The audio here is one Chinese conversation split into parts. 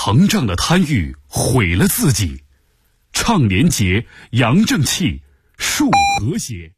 膨胀的贪欲毁了自己。倡廉洁，扬正气，树和谐。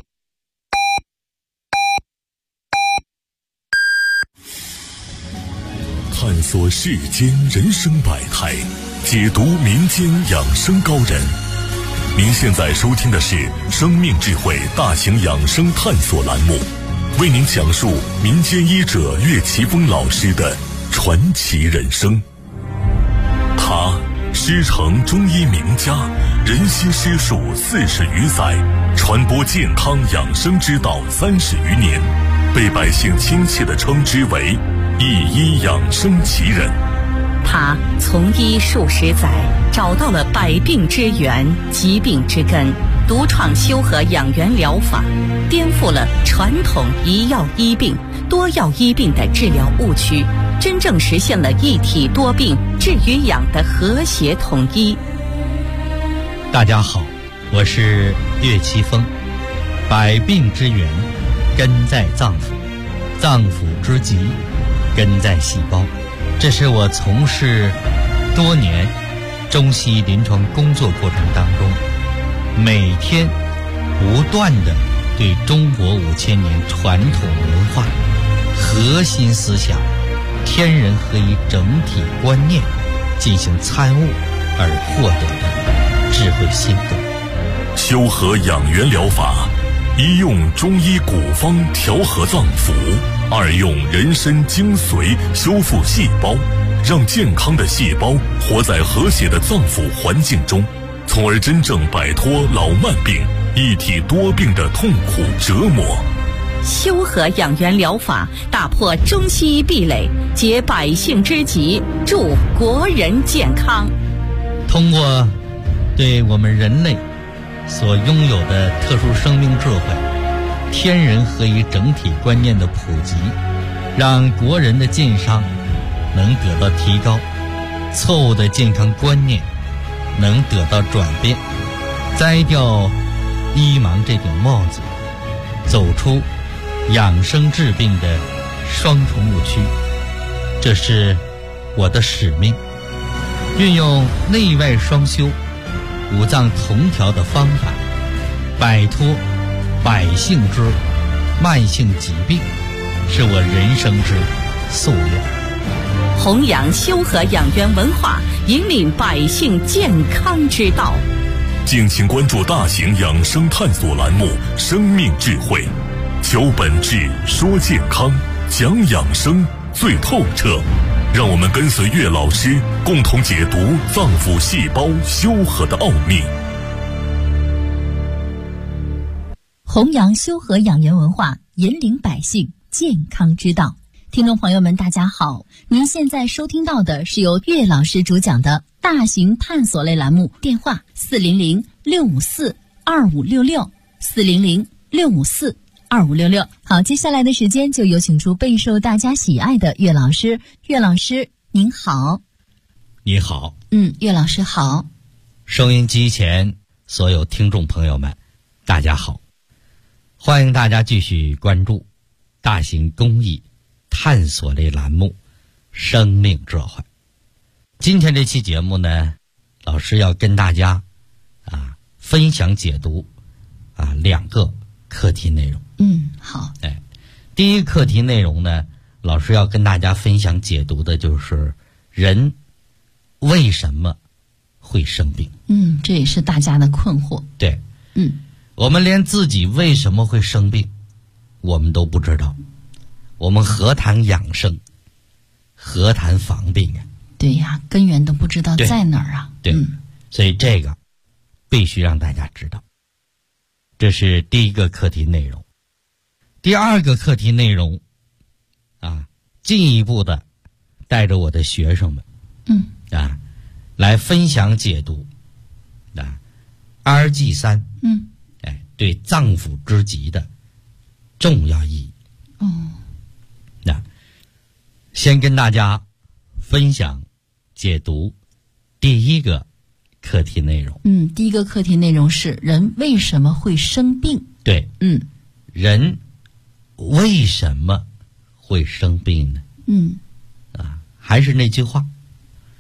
探索世间人生百态，解读民间养生高人。您现在收听的是生命智慧大型养生探索栏目，为您讲述民间医者岳奇峰老师的传奇人生。他师承中医名家，仁心师术40余载，传播健康养生之道30余年，被百姓亲切地称之为一医养生奇人。 他从医数十载，找到了百病之源、疾病之根，独创修和养元疗法，颠覆了传统一药医病、多药医病的治疗误区，真正实现了一体多病治与养的和谐统一。 大家好，我是岳奇峰。百病之源根在脏腑，脏腑之疾根在细胞。这是我从事多年中西医临床工作过程当中，每天不断地对中国5000年传统文化、核心思想、天人合一整体观念进行参悟而获得的智慧心得。 修和养元疗法，一用中医古方调和脏腑，二用人参精髓修复细胞，让健康的细胞活在和谐的脏腑环境中，从而真正摆脱老慢病、一体多病的痛苦折磨。 修和养元疗法打破中西医壁垒，解百姓之急，助国人健康。 通过对我们人类所拥有的特殊生命智慧、天人合一整体观念的普及，让国人的健康能得到提高，错误的健康观念能得到转变，摘掉医盲这顶帽子，走出养生治病的双重误区。这是我的使命，运用内外双修、五脏同调的方法，摆脱百姓之慢性疾病，是我人生之夙愿。 弘扬修和养元文化，引领百姓健康之道。 敬请关注大型养生探索栏目《生命智慧》，求本质，说健康，讲养生最透彻。让我们跟随岳老师，共同解读脏腑细胞修和的奥秘。 弘扬修和养元文化，引领百姓健康之道。听众朋友们，大家好，您现在收听到的是由岳老师主讲的大型探索类栏目，电话400-654-2566，400-654-2566。好，接下来的时间就有请出备受大家喜爱的岳老师。岳老师您好。 你好。 岳老师好。 收音机前所有听众朋友们，大家好，欢迎大家继续关注大型公益探索类栏目《生命智慧》。今天这期节目呢，老师要跟大家分享解读2个课题内容。 好。 第一个课题内容呢，老师要跟大家分享解读的就是人为什么会生病。 这也是大家的困惑。 对。我们连自己为什么会生病我们都不知道，我们何谈养生，何谈防病啊？ 对呀，根源都不知道在哪儿啊。 对。所以这个必须让大家知道。这是第一个课题内容。第二个课题内容进一步的带着我的学生们来分享解读RG3 对脏腑之疾的重要意义。先跟大家分享解读第一个课题内容。 第一个课题内容是人为什么会生病？ 对。人为什么会生病呢？还是那句话，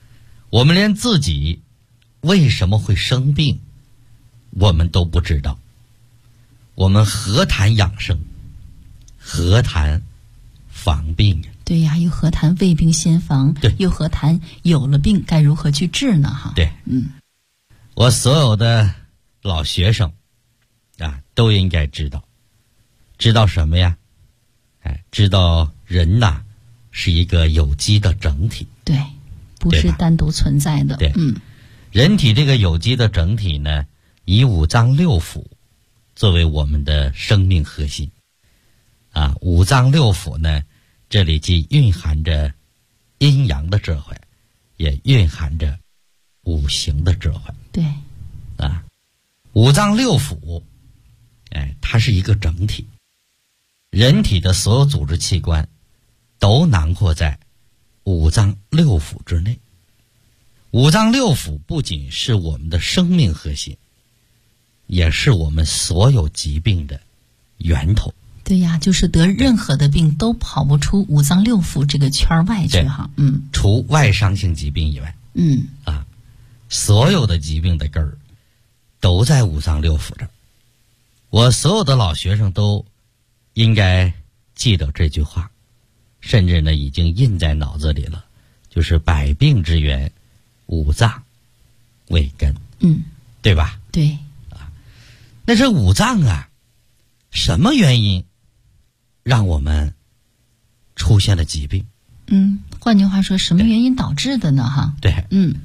我们连自己为什么会生病我们都不知道，我们何谈养生，何谈防病呀？ 对呀，又何谈未病先防？ 对， 又何谈有了病该如何去治呢？哈， 对，我所有的老学生啊，都应该知道什么呀？知道人呐是一个有机的整体， 对，不是单独存在的。 对，人体这个有机的整体呢，以五脏六腑作为我们的生命核心啊。五脏六腑呢，这里既蕴含着阴阳的智慧，也蕴含着五行的智慧。 对， 啊，五脏六腑，它是一个整体，人体的所有组织器官都囊括在五脏六腑之内。五脏六腑不仅是我们的生命核心，也是我们所有疾病的源头。 对呀，就是得任何的病都跑不出五脏六腑这个圈外去哈。 除外伤性疾病以外，所有的疾病的根儿都在五脏六腑这儿。我所有的老学生都应该记得这句话，甚至呢已经印在脑子里了，就是百病之源，五脏为根。对吧？ 对。 那这五脏啊，什么原因让我们出现了疾病？ 换句话说，什么原因导致的呢？哈， 对，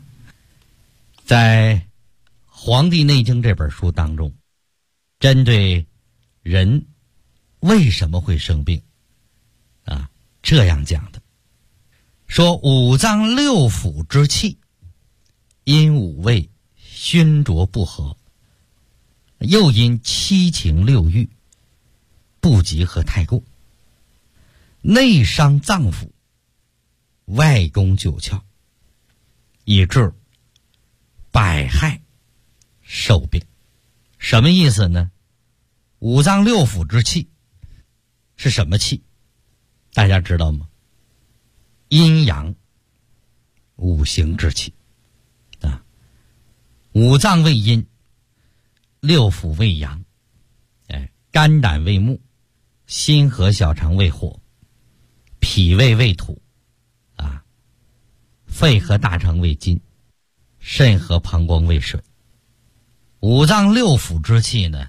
在《黄帝内经》这本书当中，针对人为什么会生病啊，这样讲的，说五脏六腑之气，因五味熏浊不和，又因七情六欲不及和太过，内伤脏腑，外攻九窍，以致百害受病。什么意思呢？五脏六腑之气是什么气？大家知道吗？阴阳五行之气啊。五脏为阴，六腑为阳，肝胆为木，心和小肠为火，脾胃为土啊，肺和大肠为金，肾和膀胱为水。五脏六腑之气呢，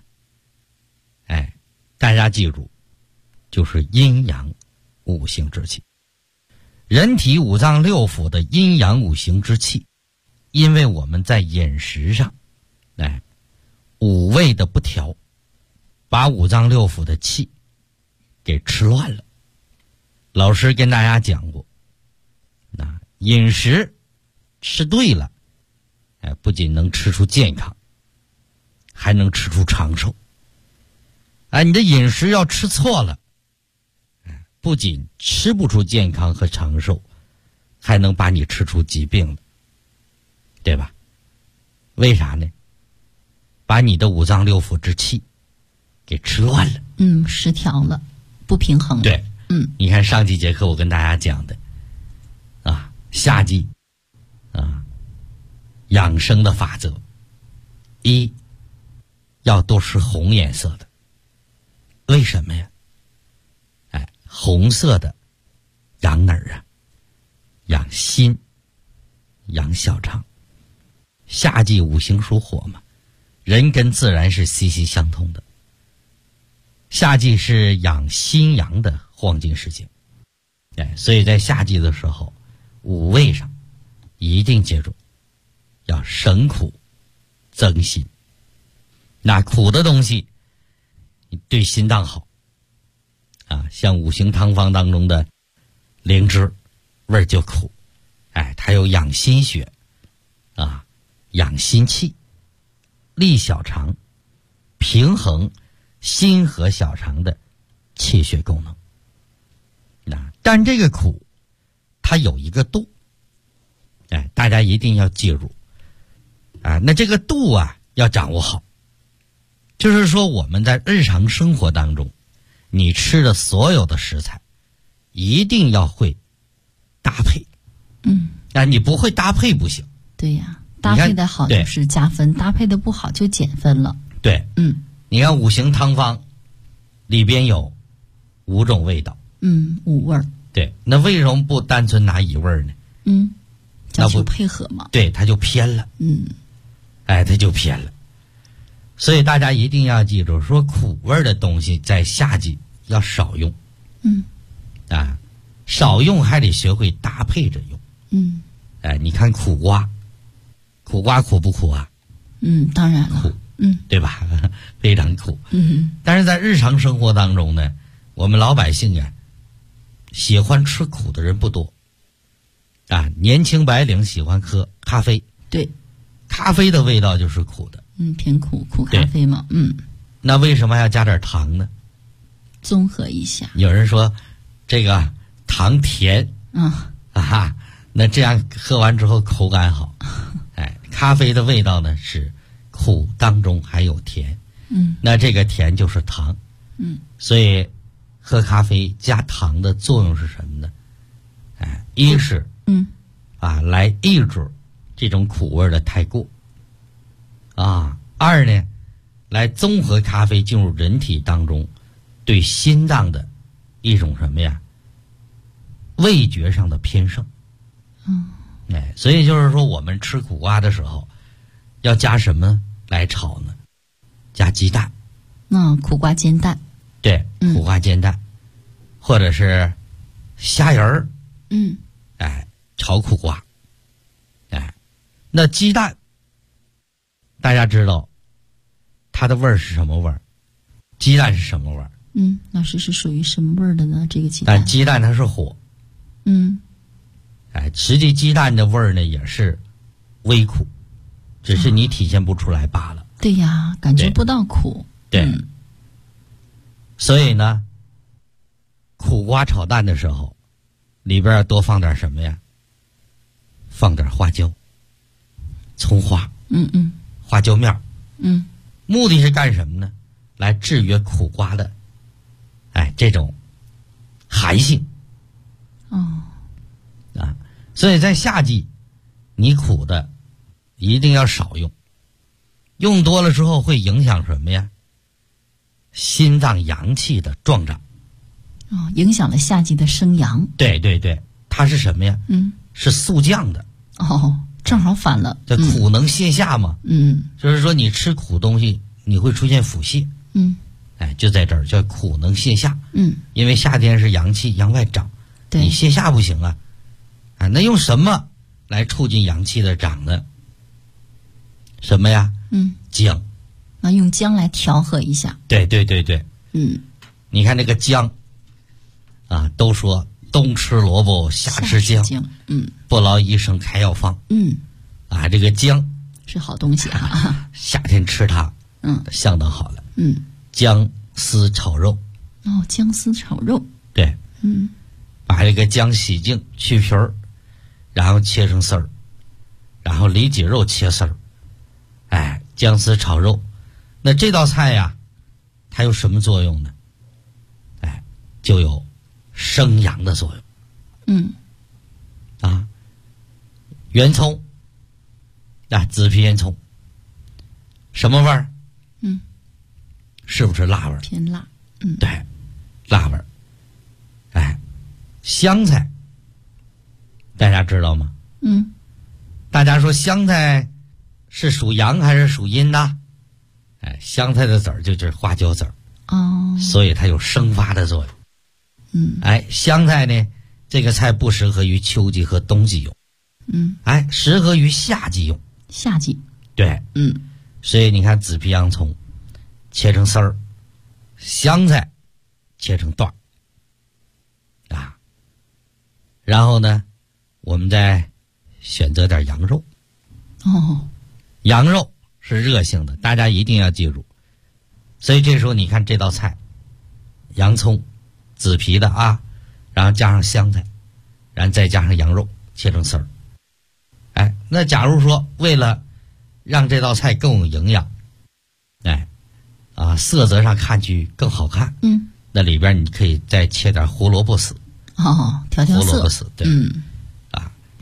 大家记住，就是阴阳五行之气。人体五脏六腑的阴阳五行之气，因为我们在饮食上，五味的不调，把五脏六腑的气给吃乱了。老师跟大家讲过，饮食吃对了，不仅能吃出健康，还能吃出长寿。你的饮食要吃错了，不仅吃不出健康和长寿，还能把你吃出疾病了，对吧？为啥呢？把你的五脏六腑之气给吃乱了， 失调了，不平衡了。 对，你看上几节课我跟大家讲的夏季养生的法则，一要多吃红颜色的。为什么呀？红色的养哪儿啊？养心，养小肠。夏季五行属火嘛，人跟自然是息息相通的。夏季是养心阳的黄金时节，所以在夏季的时候，五味上一定记住要省苦增辛。那苦的东西对心脏好像五行汤方当中的灵芝味儿就苦，它有养心血养心气，利小肠，平衡心和小肠的气血功能。但这个苦它有一个度，大家一定要记住那这个度要掌握好。就是说我们在日常生活当中，你吃的所有的食材一定要会搭配， 你不会搭配不行。 对呀，搭配的好就是加分，搭配的不好就减分了。 对，你看五行汤方里边有5种味道 ，5味儿。 对，那为什么不单纯拿1味儿呢？ 讲究配合嘛。 对，它就偏了。它就偏了。所以大家一定要记住，说苦味的东西在夏季要少用。少用还得学会搭配着用。你看苦瓜，苦瓜苦不苦啊？ 当然了。 苦，对吧？非常苦。但是在日常生活当中呢，我们老百姓呀，喜欢吃苦的人不多。年轻白领喜欢喝咖啡。 对， 咖啡的味道就是苦的。 偏苦咖啡嘛。 那为什么要加点糖呢？ 综合一下。 有人说这个糖甜。那这样喝完之后口感好。咖啡的味道呢是苦当中还有甜。那这个甜就是糖。所以喝咖啡加糖的作用是什么呢？一是来抑制这种苦味的太过。二呢，来综合咖啡进入人体当中对心脏的一种什么呀？味觉上的偏盛。所以就是说我们吃苦瓜的时候要加什么来炒呢？加鸡蛋。 苦瓜煎蛋。 对，苦瓜煎蛋，或者是虾仁儿。炒苦瓜。那鸡蛋大家知道它的味儿是什么味儿？鸡蛋是什么味儿？ 老师是属于什么味儿的呢？这个鸡蛋？ 但鸡蛋它是火。实际鸡蛋的味儿呢也是微苦，只是你体现不出来罢了。 对呀，感觉不到苦。 对。所以呢，苦瓜炒蛋的时候，里边要多放点什么呀？放点花椒、葱花。花椒面。目的是干什么呢？来制约苦瓜的这种寒性。所以在夏季你苦的一定要少用，用多了之后会影响什么呀？心脏阳气的壮长。 影响了夏季的生阳。 对对对，它是什么呀？是速降的。 正好反了。 这苦能泻下嘛。就是说你吃苦东西你会出现腹泻。就在这儿叫苦能泻下。因为夏天是阳气阳外长，你泻下不行啊。那用什么来促进阳气的长呢？什么呀？姜。 用姜来调和一下。 对对对对。你看那个姜都说冬吃萝卜夏吃姜。不劳医生开药方。这个姜是好东西啊。 夏天吃它相当好了。姜丝炒肉。 姜丝炒肉。 对。把这个姜洗净去皮儿，然后切成丝儿，然后里脊肉切丝儿。姜丝炒肉，那这道菜呀它有什么作用呢？就有生阳的作用。圆葱紫皮圆葱什么味儿？是不是辣味儿？ 偏辣。 对，辣味儿。香菜大家知道吗？大家说香菜是属阳还是属阴的？香菜的籽儿就是花椒籽儿。所以它有生发的作用。香菜呢，这个菜不适合于秋季和冬季用。适合于夏季用。 夏季。 对。所以你看紫皮洋葱切成丝儿，香菜切成段儿。然后呢，我们再选择点羊肉。羊肉是热性的，大家一定要记住。所以这时候你看这道菜，洋葱紫皮的然后加上香菜，然后再加上羊肉切成丝儿。那假如说为了让这道菜更有营养，色泽上看去更好看，那里边你可以再切点胡萝卜丝。 调色。 胡萝卜丝。对。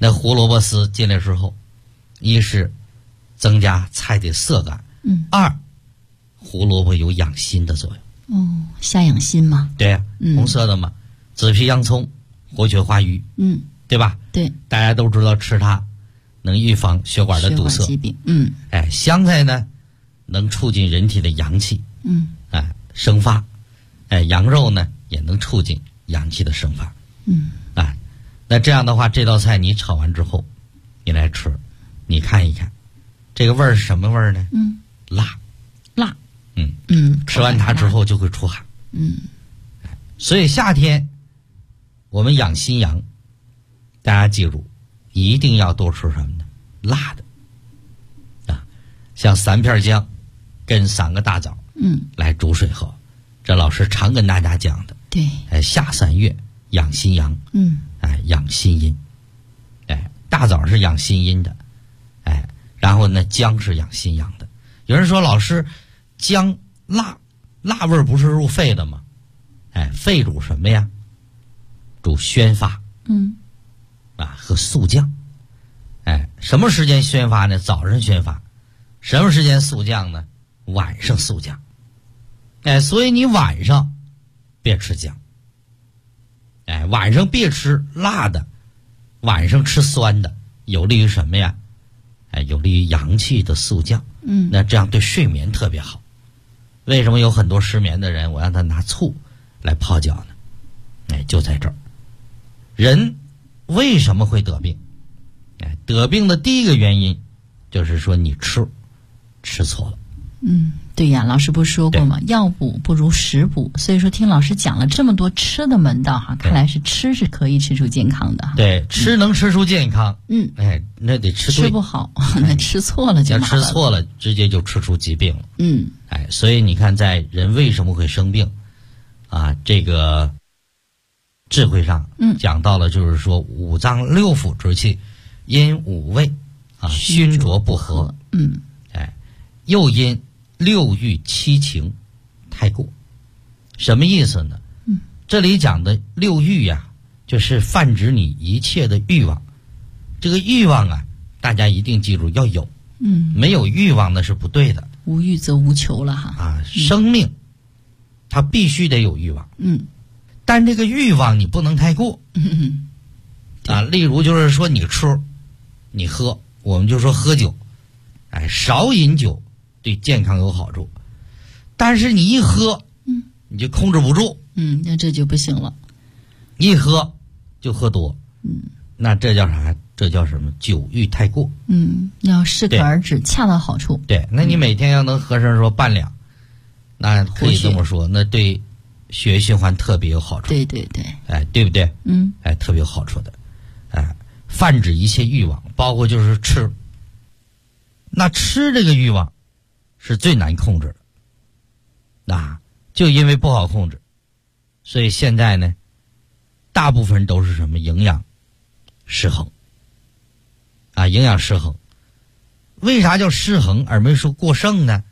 那胡萝卜丝进来之后，一是增加菜的色感，二胡萝卜有养心的作用。 虾养心嘛。 对呀，红色的嘛，紫皮洋葱，活血化瘀，对吧？ 对， 大家都知道吃它能预防血管的堵塞疾病。 香菜呢能促进人体的阳气，生发。羊肉呢也能促进阳气的生发。那这样的话，这道菜你炒完之后，你来吃，你看一看，这个味儿是什么味儿呢？辣。吃完它之后就会出汗。所以夏天我们养心阳，大家记住，一定要多吃什么呢？辣的。像3片姜跟3个大枣，来煮水喝，这老师常跟大家讲的。 对， 夏3月养心阳，养心阴。大枣是养心阴的，然后呢，姜是养心阳的。有人说，老师，姜辣味儿不是入肺的吗？肺主什么呀？主宣发。和速降。什么时间宣发呢？早上宣发。什么时间速降呢？晚上速降。所以你晚上别吃姜。晚上别吃辣的，晚上吃酸的，有利于什么呀？有利于阳气的速降。那这样对睡眠特别好。为什么有很多失眠的人，我让他拿醋来泡脚呢？就在这儿。人为什么会得病？得病的第一个原因就是说你吃错了。 对呀，老师不是说过吗？药补不如食补。所以说听老师讲了这么多吃的门道哈，看来是吃是可以吃出健康的。 对，吃能吃出健康。那得吃对。 吃不好，那吃错了就麻烦了。 吃错了，直接就吃出疾病了。所以你看，在人为什么会生病这个智慧上讲到了，就是说五脏六腑之气因五味熏浊不和。又因六欲七情太过。什么意思呢？这里讲的六欲呀，就是泛指你一切的欲望。这个欲望大家一定记住要有。没有欲望那是不对的。 无欲则无求了哈。 生命它必须得有欲望。但这个欲望你不能太过。例如就是说你吃你喝，我们就说喝酒，少饮酒对健康有好处，但是你一喝你就控制不住。 那这就不行了。 一喝就喝多。那这叫啥？这叫什么？酒欲太过。 要适可而止，恰到好处。 对，那你每天要能喝上说半两，那可以这么说，那对血液循环特别有好处。 对， 对不对？特别有好处的。泛指一切欲望，包括就是吃。那吃这个欲望是最难控制的。就因为不好控制，所以现在呢，大部分都是什么？营养失衡。营养失衡。为啥叫失衡而没说过剩呢？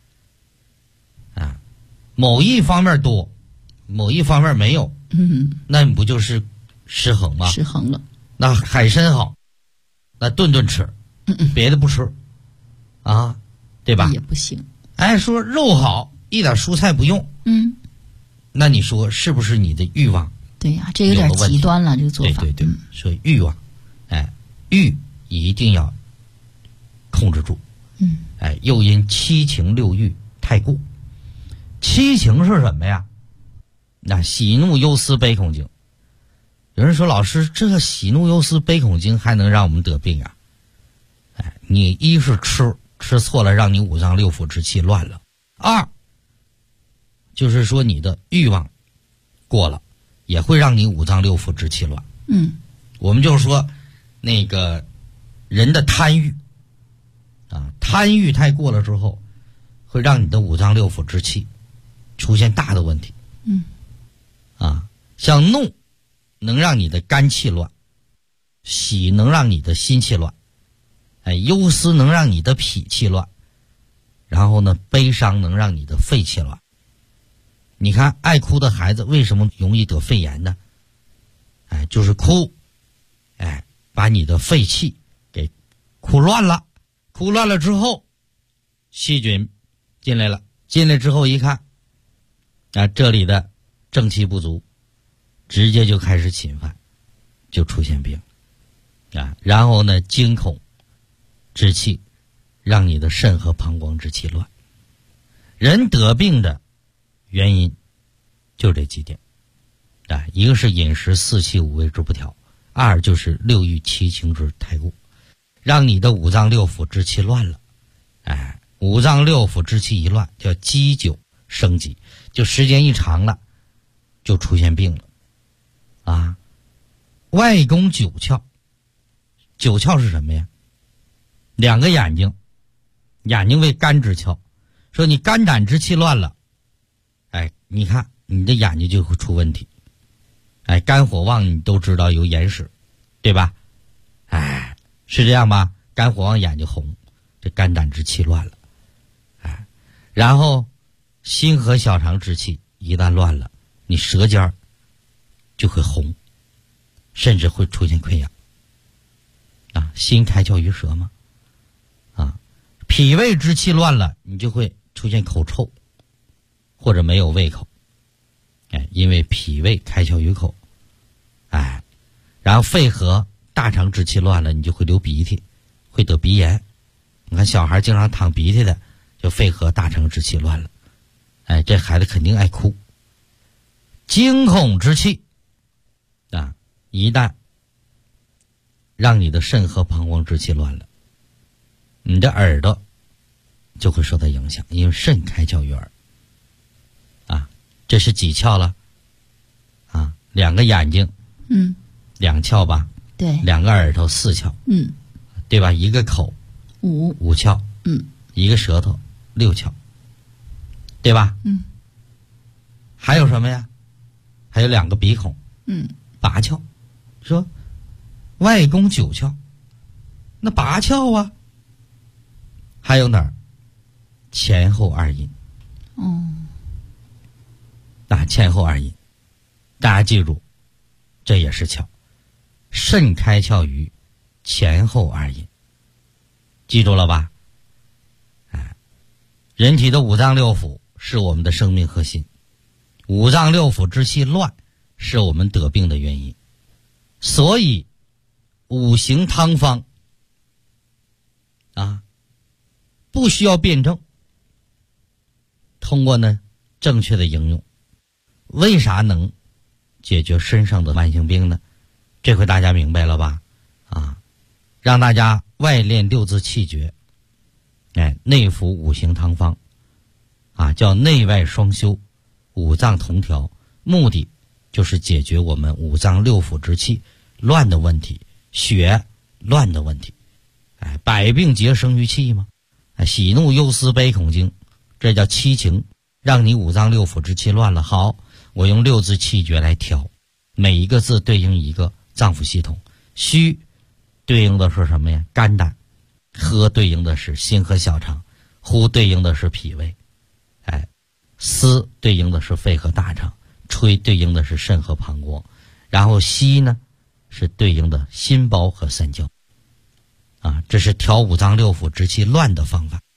某一方面多，某一方面没有，那你不就是失衡吗？ 失衡了。 那海参好，那顿顿吃，别的不吃，对吧？ 也不行。 说肉好，一点蔬菜不用，那你说是不是你的欲望？ 对呀，这有点极端了，这个做法。 对，所以欲望，欲一定要控制住。又因七情六欲太过。七情是什么呀？那喜怒忧思悲恐惊。有人说，老师，这个喜怒忧思悲恐惊还能让我们得病啊？你一是吃错了，让你五脏六腑之气乱了；二就是说你的欲望过了，也会让你五脏六腑之气乱。我们就是说那个人的贪欲贪欲太过了之后，会让你的五脏六腑之气出现大的问题。像怒能让你的肝气乱，喜能让你的心气乱，忧思能让你的脾气乱，然后呢，悲伤能让你的肺气乱。你看爱哭的孩子为什么容易得肺炎呢？就是哭， 把你的肺气给哭乱了，哭乱了之后，细菌进来了，进来之后一看，这里的正气不足，直接就开始侵犯，就出现病然后呢，惊恐之气让你的肾和膀胱之气乱。人得病的原因就这几点一个是饮食四气五味之不调，二就是六欲七情之太过，让你的五脏六腑之气乱了。五脏六腑之气一乱，叫积久生疾，就时间一长了，就出现病了外攻九窍，九窍是什么呀？两个眼睛，眼睛为肝之窍，说你肝胆之气乱了，你看你的眼睛就会出问题。肝火旺你都知道有眼屎，对吧？是这样吧？肝火旺眼睛红，这肝胆之气乱了。然后心和小肠之气一旦乱了，你舌尖就会红，甚至会出现溃疡心开窍于舌嘛。脾胃之气乱了，你就会出现口臭或者没有胃口。因为脾胃开窍于口。然后肺和大肠之气乱了，你就会流鼻涕，会得鼻炎。你看小孩经常淌鼻涕的，就肺和大肠之气乱了。这孩子肯定爱哭。惊恐之气一旦让你的肾和膀胱之气乱了，你的耳朵就会受到影响，因为肾开窍于耳这是几窍了两个眼睛两窍吧， 对， 两个耳朵四窍对吧？一个口五窍一个舌头六窍，对吧？还有什么呀？还有两个鼻孔八窍。说外攻九窍，那八窍还有哪儿？前后二阴前后二阴，大家记住，这也是窍。肾开窍于前后二阴，记住了吧？人体的五脏六腑是我们的生命核心，五脏六腑之气乱是我们得病的原因。所以五行汤方不需要辩证，通过正确的应用，为啥能解决身上的慢性病呢？这回大家明白了吧？让大家外练六字气诀，内服五行汤方叫内外双修，五脏同调，目的就是解决我们五脏六腑之气乱的问题，血乱的问题。百病皆生于气嘛。喜怒忧思悲恐惊，这叫七情，让你五脏六腑之气乱了。好，我用六字气诀来调，每一个字对应一个脏腑系统。虚对应的是什么呀？肝胆。喝对应的是心和小肠，呼对应的是脾胃，思对应的是肺和大肠，吹对应的是肾和膀胱，然后吸呢是对应的心包和三焦。这是调五脏六腑之气乱的方法。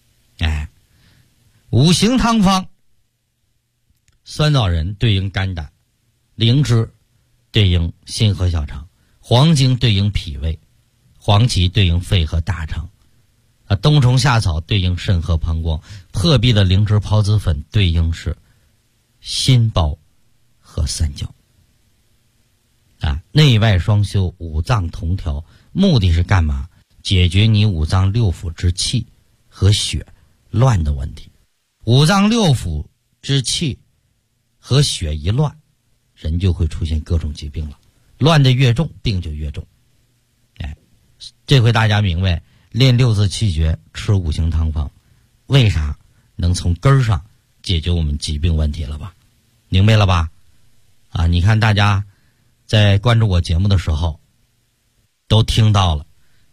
五行汤方，酸枣仁对应肝胆，灵芝对应心和小肠，黄精对应脾胃，黄芪对应肺和大肠，冬虫夏草对应肾和膀胱，破壁的灵芝孢子粉对应是心包和三焦。内外双修，五脏同调，目的是干嘛？解决你五脏六腑之气和血乱的问题。五脏六腑之气和血一乱，人就会出现各种疾病了，乱的越重，病就越重。这回大家明白练六字气诀，吃五行汤方，为啥能从根儿上解决我们疾病问题了吧？明白了吧？你看大家在关注我节目的时候都听到了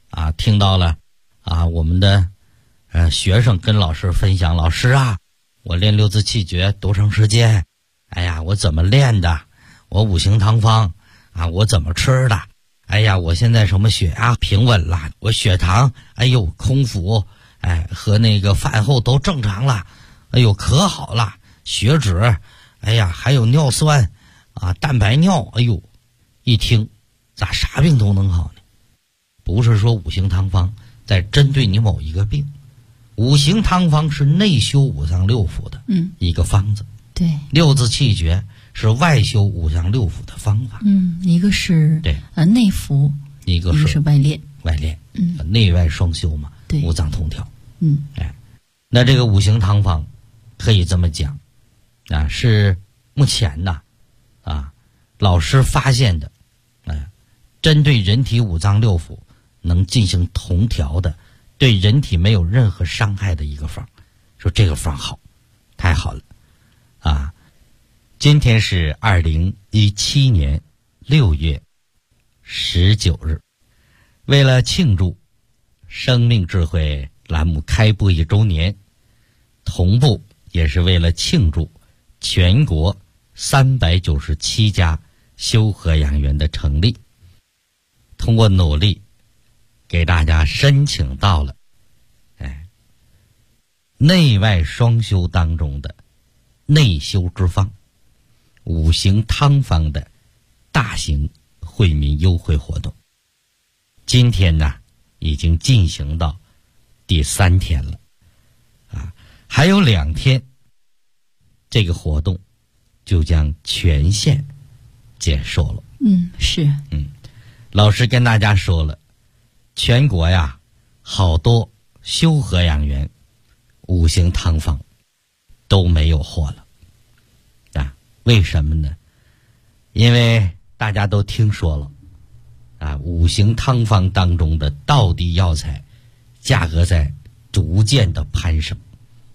我们的学生跟老师分享，老师我练六字气诀多长时间？我怎么练的？我五行汤方我怎么吃的？ 哎呀，我现在什么血压平稳了，我血糖空腹和那个饭后都正常了，可好了，血脂还有尿酸蛋白尿，一听咋啥病都能好呢？不是说五行汤方在针对你某一个病，五行汤方是内修五脏六腑的一个方子， 对， 六字气诀是外修五脏六腑的方法。 一个是对内服， 一个是外练， 内外双修嘛， 对， 五脏同调。那这个五行汤方可以这么讲是目前老师发现的针对人体五脏六腑能进行同调的，对人体没有任何伤害的一个方。说这个方好，太好了今天是2017年6月19日，为了庆祝生命智慧栏目开播1周年，同步也是为了庆祝全国397家修和养元的成立，通过努力给大家申请到了内外双修当中的内修之方，五行汤方的大型惠民优惠活动。今天已经进行到第3天了还有2天这个活动就将全线结束了。 是老师跟大家说了，全国好多修和养元五行汤方都没有货了为什么呢？因为大家都听说了五行汤方当中的道地药材价格在逐渐的攀升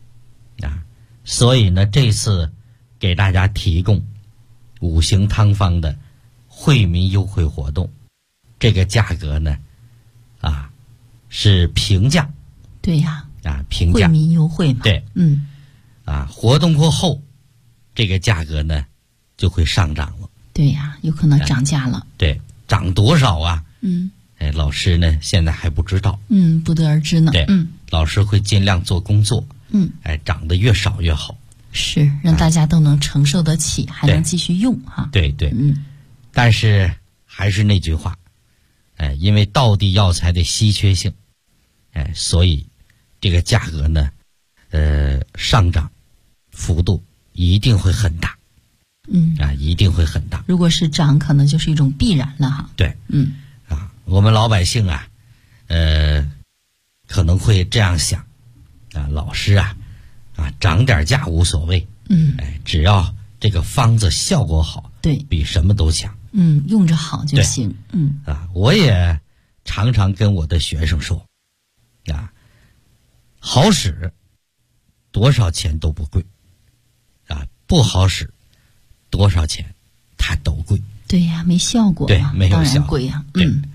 所以呢，这次给大家提供五行汤方的惠民优惠活动，这个价格呢是平价。 对呀平价惠民优惠嘛。 对活动过后这个价格呢就会上涨了。 对呀，有可能涨价了。 对，涨多少老师呢现在还不知道。 不得而知呢。 对，老师会尽量做工作。涨得越少越好。 是，让大家都能承受得起，还能继续用对。但是还是那句话，因为道地药材的稀缺性，所以这个价格呢，上涨幅度一定会很大。一定会很大。 如果是涨，可能就是一种必然了对。我们老百姓可能会这样想老师涨点价无所谓。只要这个方子效果好， 对， 比什么都强。 用着好就行。 我也常常跟我的学生说好使多少钱都不贵不好使多少钱它都贵。 对呀，没效果。 对，没有效果。 当然贵呀。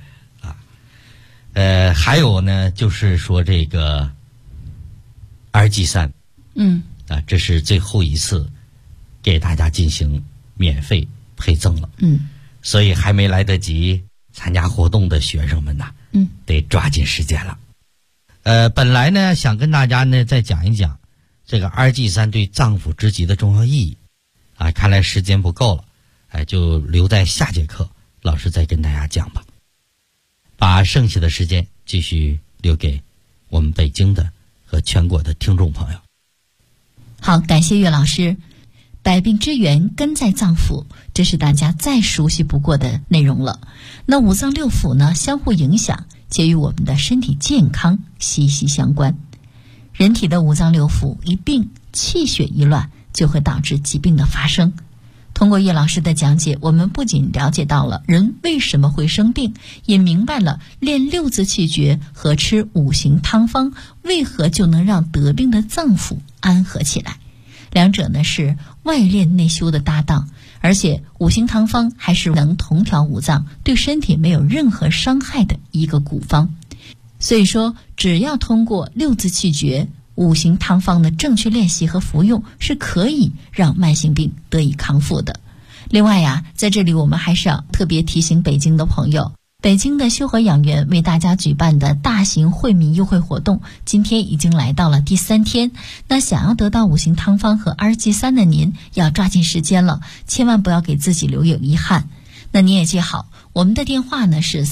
还有呢，就是说这个2G3，这是最后一次给大家进行免费配赠了。所以还没来得及参加活动的学生们得抓紧时间了。本来呢想跟大家呢再讲一讲这个2G3对脏腑之疾的重要意义看来时间不够了，就留在下节课老师再跟大家讲吧。把剩下的时间继续留给我们北京的和全国的听众朋友。 好，感谢岳老师。百病之源根在脏腑，这是大家再熟悉不过的内容了。那五脏六腑呢，相互影响，且与我们的身体健康息息相关。人体的五脏六腑一病，气血一乱，就会导致疾病的发生。通过岳老师的讲解，我们不仅了解到了人为什么会生病，也明白了练六字气诀和吃五行汤方为何就能让得病的脏腑安和起来。两者呢是外练内修的搭档，而且五行汤方还是能同调五脏，对身体没有任何伤害的一个古方。所以说，只要通过六字气诀、五行汤方的正确练习和服用，是可以让慢性病得以康复的。另外呀，在这里我们还是要特别提醒北京的朋友， 北京的修和养元为大家举办的大型惠民优惠活动，今天已经来到了第3天。那想要得到五行汤方和RG3的您，要抓紧时间了，千万不要给自己留有遗憾。那您也记好，我们的电话呢是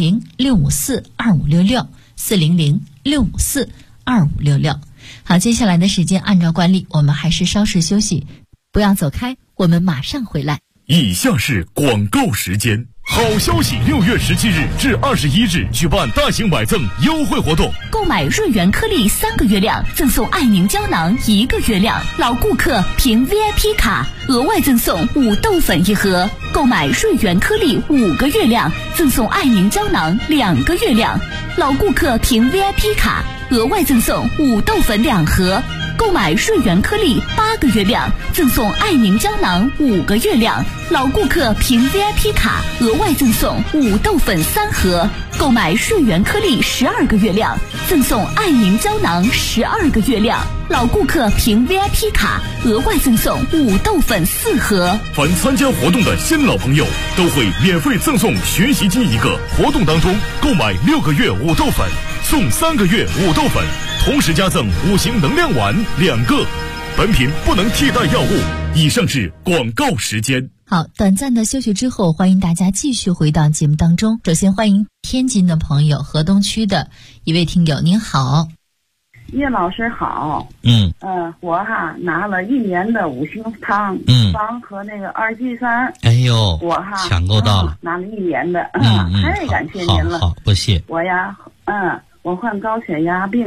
400-654-2566，400-654-2566。好，接下来的时间按照惯例，我们还是稍事休息，不要走开，我们马上回来。 以下是广告时间。好消息！6月17日至21日举办大型买赠优惠活动， 购买润元颗粒3个月量，赠送爱凝胶囊1个月量，老顾客凭 VIP 卡额外赠送5豆粉1盒；购买润元颗粒5个月量，赠送爱凝胶囊2个月量，老顾客凭 VIP 卡额外赠送5豆粉2盒；购买润元颗粒8个月量，赠送爱凝胶囊5个月量，老顾客凭 VIP 卡额外赠送5豆粉3盒；购买润元颗粒12个月量，赠送爱凝胶囊12个月量，老顾客凭 VIP 卡额外赠送5豆粉4盒。 凡参加活动的新老朋友都会免费赠送学习机1个。活动当中购买6个月5豆粉，送3个月5豆粉，同时加赠5行能量丸2个。本品不能替代药物。以上是广告时间。 好，短暂的休息之后，欢迎大家继续回到节目当中。首先欢迎天津的朋友，河东区的一位听友，您好。 叶老师好。我拿了1年的五行汤方和那个RG3。 哎呦， 我抢购到了， 拿了1年的，太感谢您了。 好，不谢。 我我患高血压病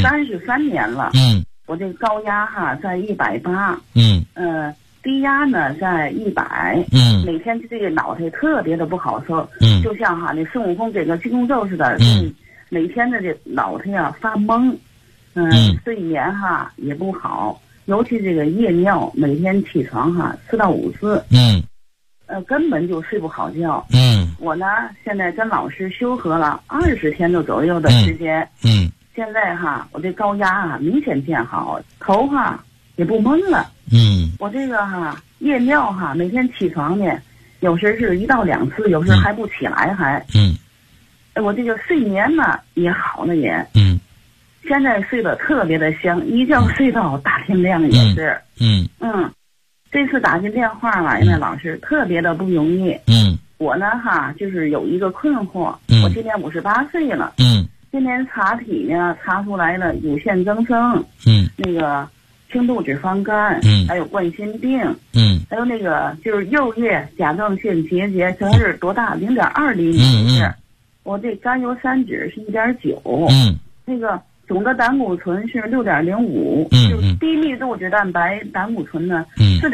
33年了。我这高压在180。低压呢在100。每天这个脑袋特别的不好受。就像那孙悟空这个金箍咒似的。每天的这脑袋发懵。睡眠也不好，尤其这个夜尿，每天起床4到5次。根本就睡不好觉。我呢现在跟老师修和了20天的左右的时间。现在我这高压明显变好，头也不闷了。我这个夜尿每天起床呢，有时是1到2次，有时还不起来还。我这个睡眠呢也好了也。现在睡得特别的香，一觉睡到大天亮也是。这次打进电话了，因为老师特别的不容易。我呢就是有一个困惑。我今年58岁了。今年查体呢查出来了乳腺增生。那个轻度脂肪肝。还有冠心病。还有那个就是右叶甲状腺结节，全是多大？0.2厘米。我这甘油三酯是1.9。那个总的胆固醇是6.05。就是低密度脂蛋白胆固醇呢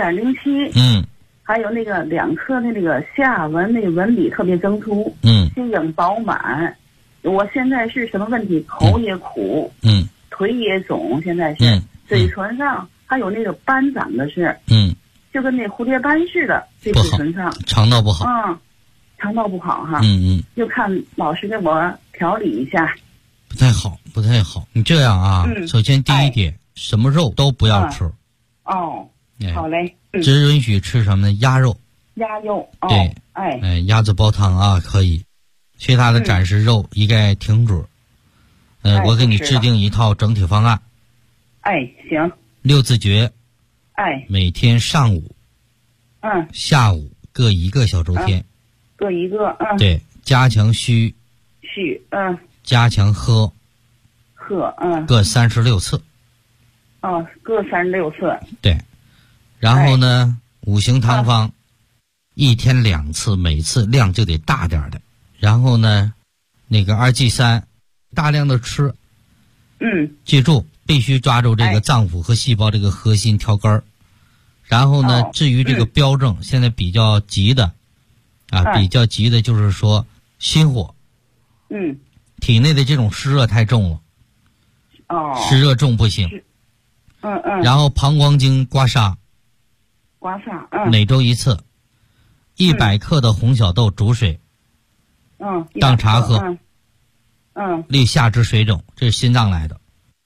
4.07。还有那个2颗的那个下纹，那个纹理特别增凸。心影饱满。我现在是什么问题？口也苦。腿也肿，现在是。嘴唇上还有那个斑长的是。就跟那蝴蝶斑似的，这嘴唇上。 肠道不好。 肠道不好就看老师给我调理一下。 不太好。你这样首先第一点，什么肉都不要吃。 好嘞。 只允许吃什么呢？鸭肉。 鸭肉。 对。鸭子煲汤可以，其他的暂时肉一概停止。我给你制定一套整体方案。 行。 6字诀。每天上午。下午各1个小周天。 各1个。 对，加强虚。加强喝。各36次。 各36次。 对。然后呢，五行汤方1天2次，每次量就得大点的。然后呢，那个RG3大量的吃。记住必须抓住这个脏腑和细胞这个核心条根儿。然后呢，至于这个标症，现在比较急的就是说心火。体内的这种湿热太重了。湿热重不行。然后膀胱经刮痧。每周1次。100克的红小豆煮水。当茶喝。利下肢水肿，这是心脏来的。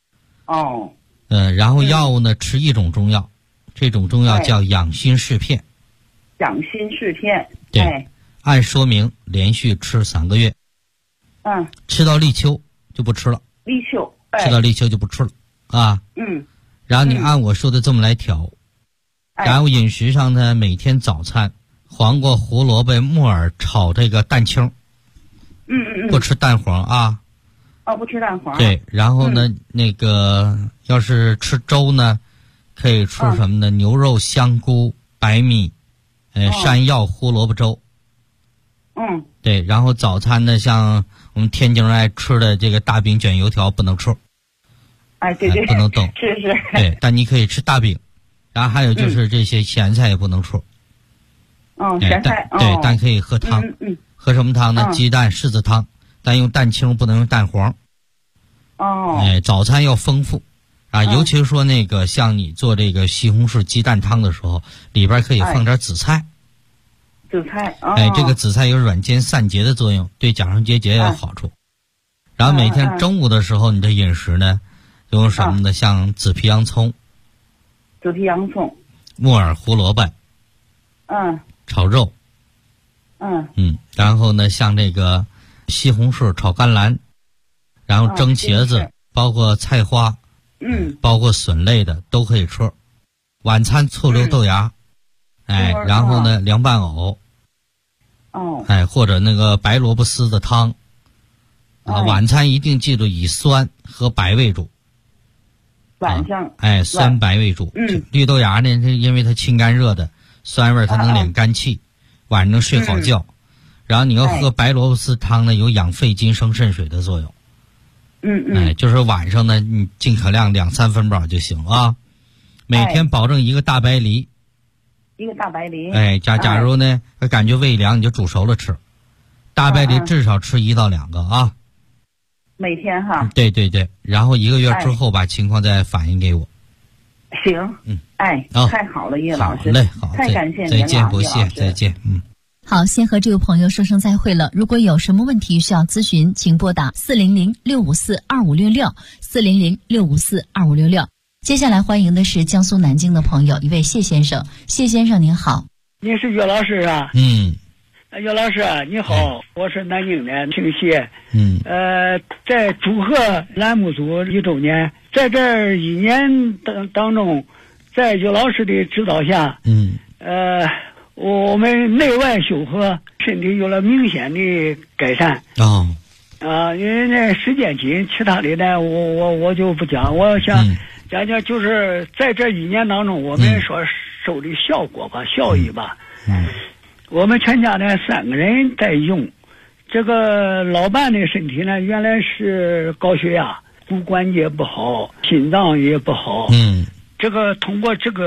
然后药物呢，吃1种中药，这种中药叫养心适片。 养心适片。 对。 按说明连续吃3个月。吃到立秋就不吃了。 立秋， 吃到立秋就不吃了啊。然后你按我说的这么来调。然后饮食上呢，每天早餐黄瓜、胡萝卜、木耳炒这个蛋清。不吃蛋黄啊。 不吃蛋黄。 对，然后呢，那个要是吃粥呢，可以吃什么呢？牛肉、香菇、白米，山药、胡萝卜粥。对，然后早餐呢，像我们天津人爱吃的这个大饼卷油条不能吃。 对， 不能动。 是。 对，但你可以吃大饼，然后还有就是这些咸菜也不能吃。 咸菜。 对，但可以喝汤。喝什么汤呢？鸡蛋柿子汤，但用蛋清，不能用蛋黄。早餐要丰富啊，尤其是说那个像你做这个西红柿鸡蛋汤的时候，里边可以放点紫菜。 紫菜。 这个紫菜有软坚散结的作用，对甲状结节有好处。然后每天中午的时候，你的饮食呢，用什么呢？像紫皮洋葱。木耳、胡萝卜。炒肉。然后呢，像这个西红柿炒甘蓝，然后蒸茄子，包括菜花，包括笋类的都可以吃。晚餐醋溜豆芽，然后呢凉拌藕，或者那个白萝卜丝的汤。晚餐一定记住以酸和白为主。 晚上。 酸白为主。绿豆芽呢，因为它清肝热的，酸味它能敛肝气。晚上能睡好觉。然后你要喝白萝卜丝汤呢，有养肺金生肾水的作用。就是晚上呢，你尽可量2-3分饱就行啊。每天保证一个大白梨。假如呢感觉胃凉，你就煮熟了吃。大白梨至少吃1到2个啊。 每天哈。 对，然后1个月之后把情况再反映给我。 行。太好了，叶老师。 好嘞，好， 太感谢您了。 再见，不谢，再见。 好，先和这位朋友说声再会了。如果有什么问题需要咨询，请拨打400-654-2566，400-654-2566。接下来欢迎的是江苏南京的朋友，一位谢先生。谢先生您好。 您是岳老师啊？岳老师你好，我是南京的听谢。在祝贺栏目组1周年，在这1年当中，在岳老师的指导下，我们内外修和，身体有了明显的改善。因为那时间紧，其他的呢，我就不讲。我想讲讲，就是在这1年当中，我们所收的效果吧，效益吧。我们全家呢3个人在用。这个老伴的身体呢，原来是高血压，骨关节不好，心脏也不好。这个通过这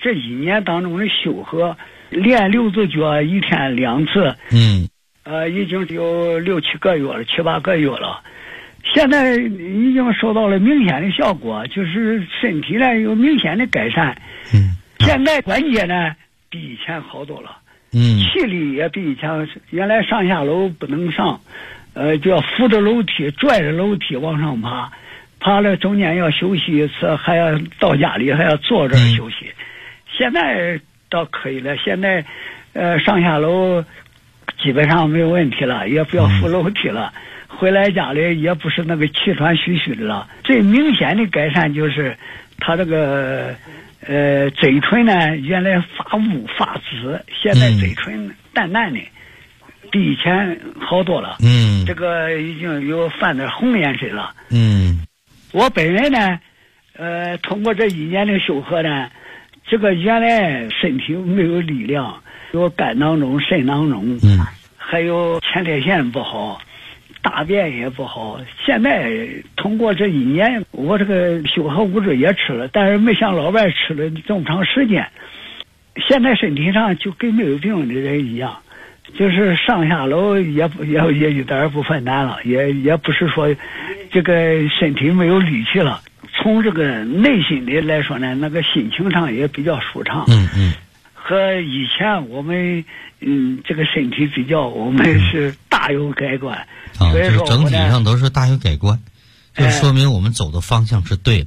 1年当中的修和。练6字脚1天2次，已经有6-7个月了，7-8个月了。现在已经收到了明显的效果，就是身体呢有明显的改善。现在关节呢比以前好多了，气力也比以前，原来上下楼不能上，就要扶着楼梯、拽着楼梯往上爬，爬了中间要休息一次，还要到家里还要坐这儿休息。现在倒可以了，现在上下楼基本上没有问题了，也不要扶楼梯了，回来家里也不是那个气喘吁吁的了。最明显的改善就是他这个嘴唇呢，原来发乌发紫，现在嘴唇淡淡的，比以前好多了。这个已经有泛点红颜色了。我本人呢通过这1年的修和呢，这个原来身体没有力量，有肝囊肿、肾囊肿，还有前列腺不好，大便也不好。现在通过这1年，我这个修和物质也吃了，但是没像老外吃了这么长时间。现在身体上就跟没有病的人一样，就是上下楼也一点不困难了，也不是说这个身体没有力气了。从这个内心的来说呢，那个心情上也比较舒畅。和以前我们这个身体比较，我们是大有改观。所以说整体上都是大有改观，就说明我们走的方向是对的。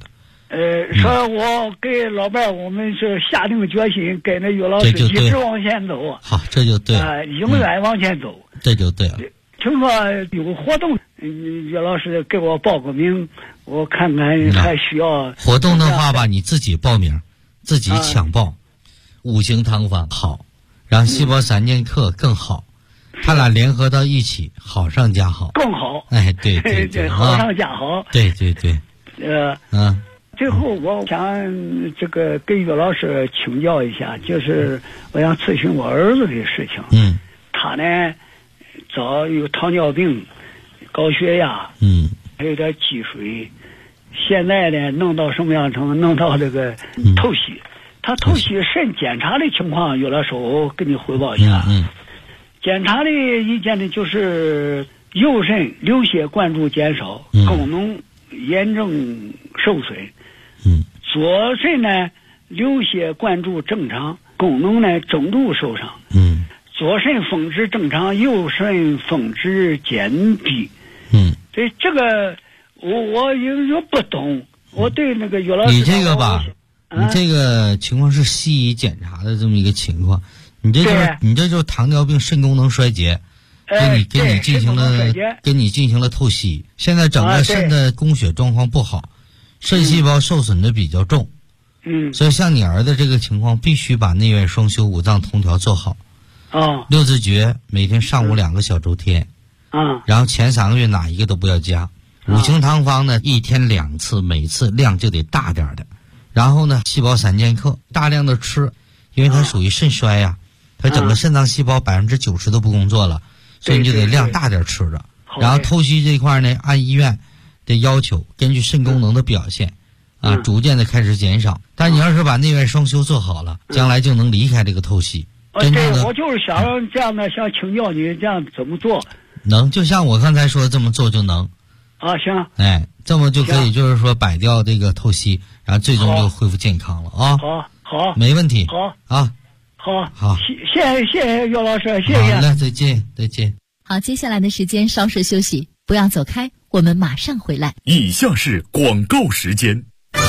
说我给老伴儿，我们是下定决心跟着岳老师一直往前走。 好，这就对了。 永远往前走， 这就对了。 听说有活动，岳老师给我报个名，我看看还需要活动的话吧，你自己报名，自己抢报。五行汤方好，然后细胞散健克更好，他俩联合到一起，好上加好， 更好。 哎，对对对， 好上加好。 对对对。 最后我想这个跟岳老师请教一下，就是我想咨询我儿子的事情。他呢早有糖尿病、高血压，还有点积水，现在呢弄到什么样程度？弄到这个透析。他透析肾检查的情况，岳老师我跟你汇报一下。检查的意见呢就是右肾流血灌注减少，功能严重受损。左肾呢流血灌注正常，功能呢中度受伤。左肾峰值正常，右肾峰值减低。所以这个我有不懂，我对那个岳老师你这个吧，你这个情况是西医检查的这么一个情况，你这就是糖尿病肾功能衰竭。给你进行了透析，现在整个肾的供血状况不好，肾细胞受损的比较重。所以像你儿子这个情况，必须把内外双修、五脏同调做好。六字诀每天上午2个小周天。然后前3个月哪一个都不要加。五行汤方呢，1天2次，每次量就得大点的。然后呢，细胞散健克大量的吃，因为它属于肾衰呀，它整个肾脏细胞90%都不工作了。所以你就得量大点吃着，然后透析这块呢，按医院的要求，根据肾功能的表现，逐渐的开始减少。但你要是把内外双修做好了，将来就能离开这个透析。真正的， 我就是想这样的，想请教你这样怎么做。 能，就像我刚才说的这么做就能。 行。 哎，这么就可以，就是说摆掉这个透析，然后最终就恢复健康了啊。 好， 没问题。 好，谢谢岳老师，谢谢。 好嘞，再见。 好，接下来的时间稍事休息，不要走开，我们马上回来。 以下是广告时间。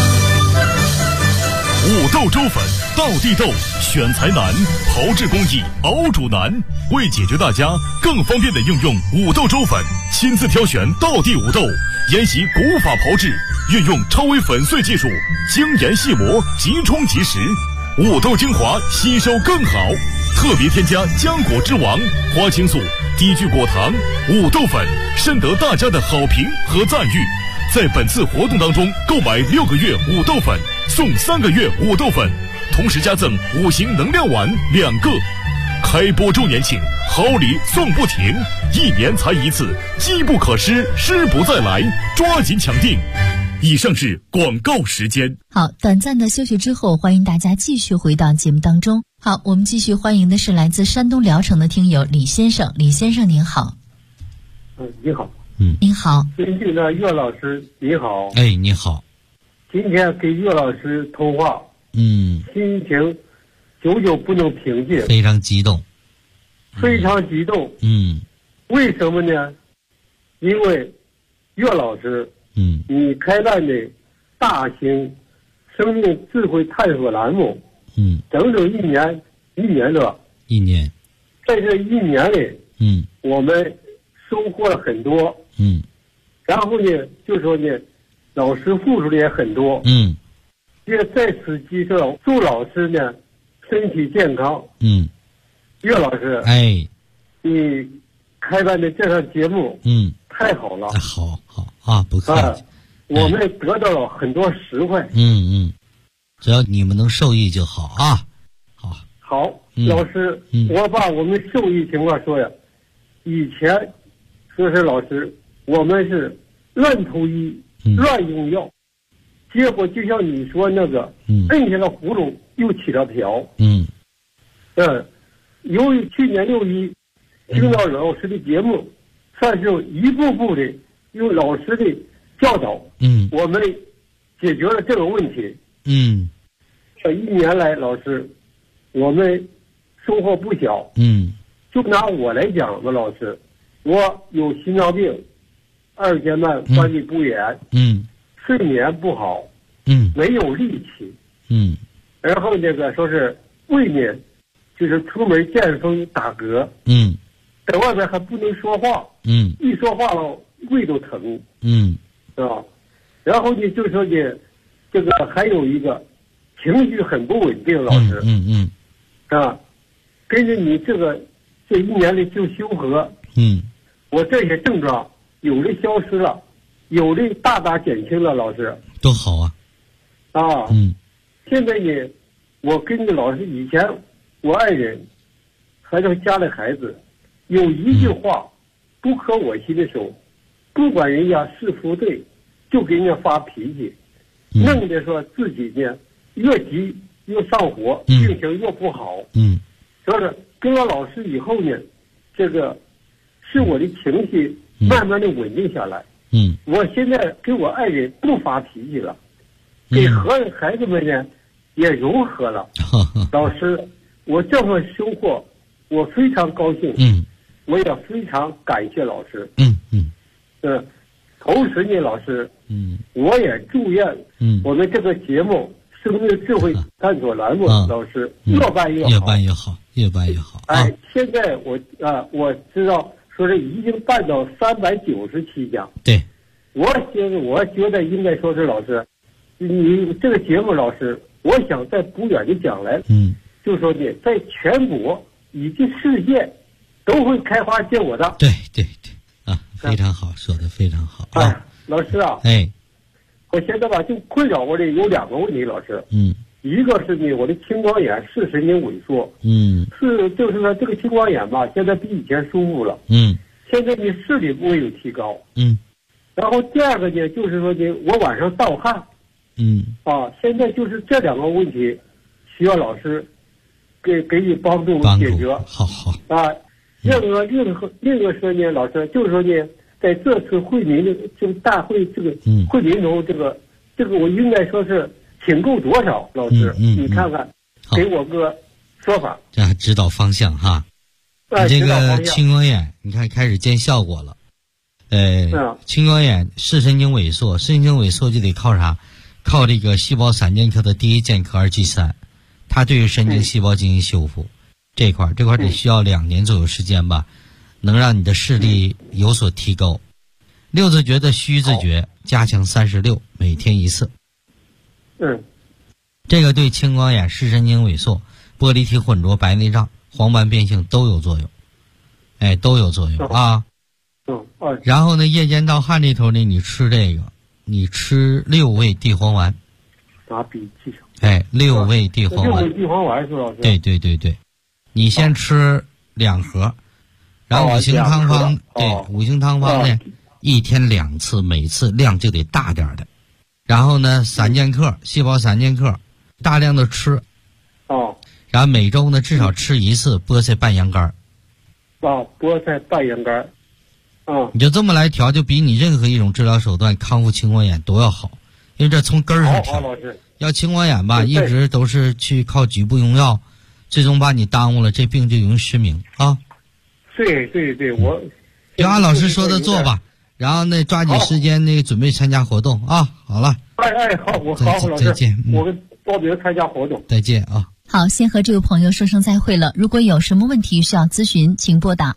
五豆粥粉，道地豆，选材难，炮制工艺，熬煮难。为解决大家更方便的应用五豆粥粉，亲自挑选道地五豆，沿袭古法炮制，运用超微粉碎技术，精研细磨，即冲即食。五豆精华吸收更好，特别添加浆果之王、花青素、低聚果糖、五豆粉，深得大家的好评和赞誉。在本次活动当中，购买6个月五豆粉送3个月五豆粉，同时加赠5行能量丸2个。开播周年庆，好礼送不停，1年才1次，机不可失，失不再来，抓紧抢订。以上是广告时间。 好，短暂的休息之后，欢迎大家继续回到节目当中。好，我们继续欢迎的是来自山东聊城的听友李先生。李先生您好。 你好。 您好。 尊敬的岳老师你好。 哎，你好。 今天给岳老师通话，心情久久不能平静， 非常激动。 为什么呢？因为岳老师你开办的大型生命智慧探索栏目，整整1年多。在这1年里，我们收获了很多。然后呢，就说呢，老师付出的也很多。也在此机会祝老师呢身体健康。岳老师，你开办的这档节目，太好了。 好啊，不客气。 我们得到了很多实惠。 只要你们能受益就好啊。 好，老师，我把我们受益情况说呀。以前说是老师，我们是乱投医、乱用药，结果就像你说那个，摁下了葫芦又起了瓢。由于去年6一听到老师的节目，算是一步步的用老师的教导，我们解决了这个问题。这1年来，老师，我们收获不小。就拿我来讲吧，老师，我有心脏病、2间半关闭不严，睡眠不好， 没有力气，然后那个说是胃呢，就是出门见风打嗝，在外边还不能说话，一说话了胃都疼，是吧？然后呢，就说呢，这个还有一个情绪很不稳定，老师，啊，根据你这一年的就修和，我这些症状有的消失了，有的大大减轻了，老师。 多好啊！ 现在呢，我跟着老师以前，我爱人还有家里孩子，有一句话不合我心的时候，不管人家是否对，就给人家发脾气，弄得说自己呢越急越上火，病情越不好。说是跟了老师以后呢，这个使我的情绪慢慢的稳定下来。我现在给我爱人不发脾气了，给孩子们呢也融合了。老师，我这份收获我非常高兴，我也非常感谢老师。同时呢，老师，我也祝愿我们这个节目生命智慧探索栏目，老师越办越好， 越办越好，越办越好。 现在我知道说是已经办到397家。 对， 我觉得应该说是老师，你这个节目，老师，我想在不远的将来，就说呢，在全国以及世界都会开花结果的。 对非常好，说的非常好。 老师啊，我现在吧就困扰我的有2个问题，老师。一个是呢，我的青光眼视神经萎缩。就是说这个青光眼吧，现在比以前舒服了。现在呢视力没有提高。然后第二个呢，就是说呢，我晚上盗汗。现在就是这2个问题，需要老师给予帮助解决。 好。 另一个说呢，老师就是说呢，在这次惠民的这个大会这个惠民中，这个我应该说是请购多少？老师，你看看，给我个说法， 这样指导方向哈。你这个青光眼，你看开始见效果了。青光眼视神经萎缩，视神经萎缩就得靠啥？靠这个细胞散剑客的第一剑客2G3，它对于神经细胞进行修复。这块得需要2年左右时间吧，能让你的视力有所提高。6字诀的虚字诀加强36，每天1次。这个对青光眼、视神经萎缩、玻璃体混浊、白内障、黄斑变性都有作用。都有作用啊。然后呢，夜间盗汗这头呢，你吃6味地黄丸。 拿笔记上。 6味地黄丸。 6味地黄丸是老师。 对。你先吃2盒，然后五行汤方，五行汤方呢，1天2次，每次量就得大点的。然后呢，散剑客细胞散剑客大量的吃。然后每周呢至少吃1次菠菜半羊肝。 菠菜半羊肝。 你就这么来调，就比你任何一种治疗手段康复青光眼都要好，因为这从根儿上调。 老师， 要青光眼吧，一直都是去靠局部用药，最终把你耽误了，这病就容易失明啊。 对，我就按老师说的做吧，然后呢抓紧时间那个准备参加活动啊。好了。 好，老师， 再见。 我们报名参加活动。 再见啊。 好，先和这位朋友说声再会了。如果有什么问题需要咨询，请拨打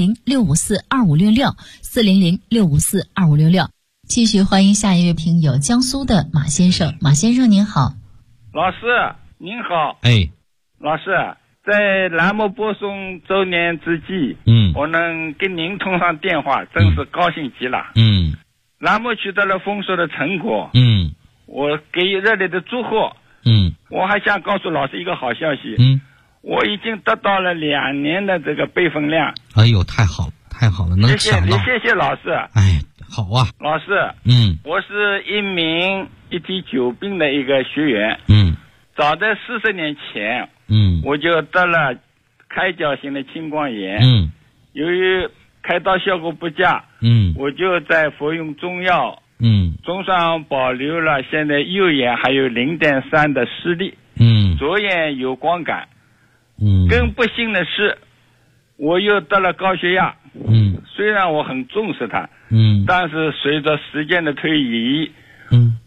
400-654-2566，400-654-2566。继续欢迎下一位朋友，江苏的马先生。马先生您好。 老师您好。老师，在栏目播送周年之际，我能跟您通上电话，真是高兴极了。栏目取得了丰硕的成果，我给予热烈的祝贺。我还想告诉老师一个好消息，我已经得到了2年的这个备份量。 哎呦，太好了，能抢到。 谢谢老师。 好啊。 老师，我是一名一体久病的一个学员。早在40年前，我就得了开角型的青光眼。由于开刀效果不佳，我就在服用中药。总算保留了现在右眼还有0.3的视力，左眼有光感。更不幸的是，我又得了高血压。虽然我很重视它，但是随着时间的推移，